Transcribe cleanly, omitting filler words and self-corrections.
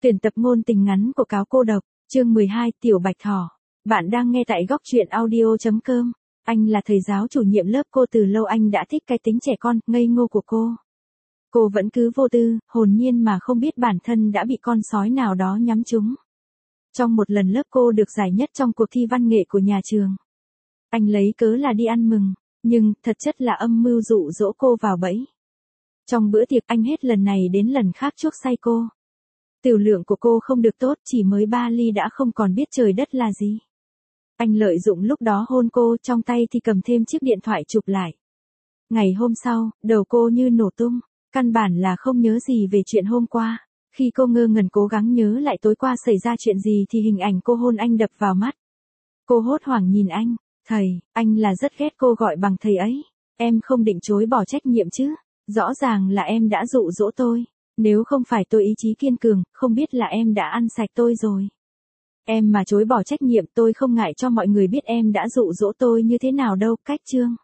Tuyển tập ngôn tình ngắn của Cáo Cô Độc, chương 12, Tiểu Bạch Thỏ. Bạn đang nghe tại góc truyện audio.com. Anh là thầy giáo chủ nhiệm lớp cô, từ lâu anh đã thích cái tính trẻ con, ngây ngô của cô. Cô vẫn cứ vô tư, hồn nhiên mà không biết bản thân đã bị con sói nào đó nhắm trúng. Trong một lần lớp cô được giải nhất trong cuộc thi văn nghệ của nhà trường. Anh lấy cớ là đi ăn mừng, nhưng thật chất là âm mưu dụ dỗ cô vào bẫy. Trong bữa tiệc anh hết lần này đến lần khác chuốc say cô. Tiểu lượng của cô không được tốt, chỉ mới 3 ly đã không còn biết trời đất là gì. Anh lợi dụng lúc đó hôn cô, trong tay thì cầm thêm chiếc điện thoại chụp lại. Ngày hôm sau, đầu cô như nổ tung, căn bản là không nhớ gì về chuyện hôm qua. Khi cô ngơ ngẩn cố gắng nhớ lại tối qua xảy ra chuyện gì thì hình ảnh cô hôn anh đập vào mắt. Cô hốt hoảng nhìn anh, thầy, anh là rất ghét cô gọi bằng thầy ấy. Em không định chối bỏ trách nhiệm chứ, rõ ràng là em đã dụ dỗ tôi. Nếu không phải tôi ý chí kiên cường, không biết là em đã ăn sạch tôi rồi. Em mà chối bỏ trách nhiệm, tôi không ngại cho mọi người biết em đã dụ dỗ tôi như thế nào đâu. Cách chương.